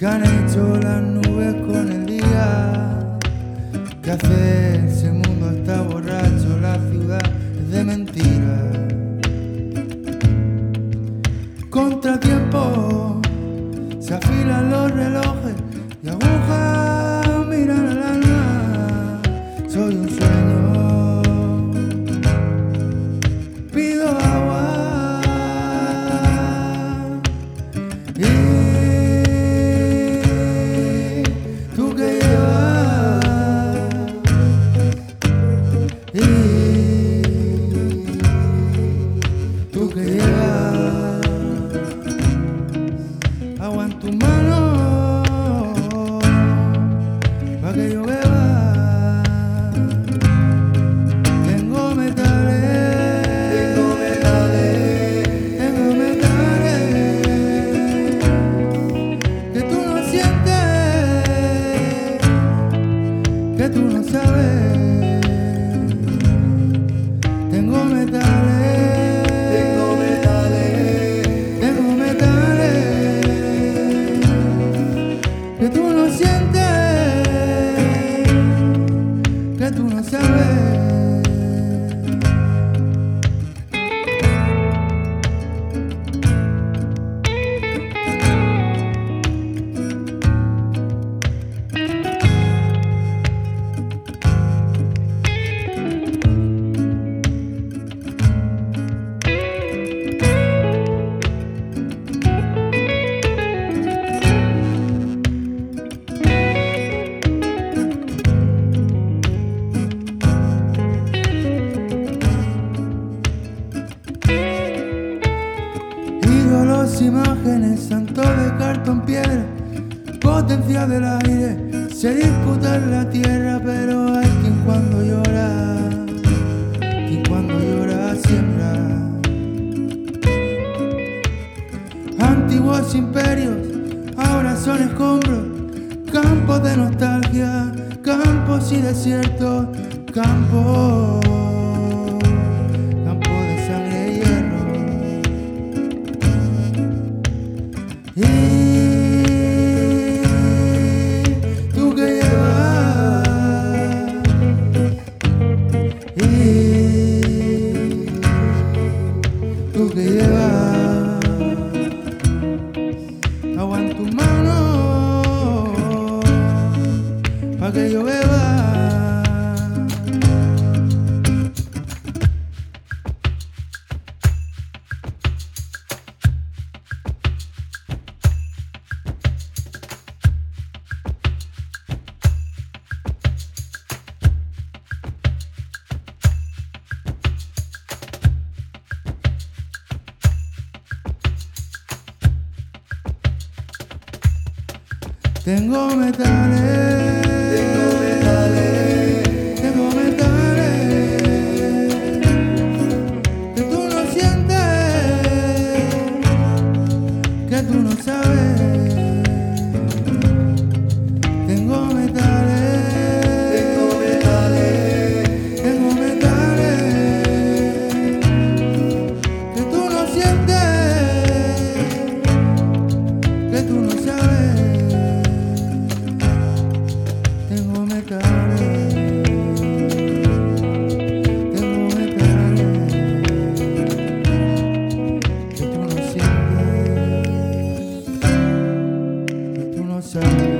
que han hecho las nubes con el día. ¿Qué hacer si el mundo está borracho? La ciudad es de mentira. Contratiempo, se afilan los relojes y agujas miran a la luna. Soy un sueño, pido agua y tú que llevas y tú que llevas agua en tu mano pa' que yo beba. Tengo metales, que tú no sientes, que tú no sabes. Tengo metales, que tú no sientes, que tú no sabes. Ídolos, imágenes, santos de cartón, piedra, potencia del aire, se disputa en la tierra, pero hay quien cuando llora siembra. Antiguos imperios, ahora son escombros, campos de nostalgia, campos y desiertos, campos de sangre y hierro. Y tú que llevas y tú que llevas agua en tu mano pa' que yo beba. Tengo metales, que tú no sientes, que tú no sabes. Tengo metales, que tú no sientes, que tú no sabes. Tengo metales, que tú no sientes, que tú no sabes.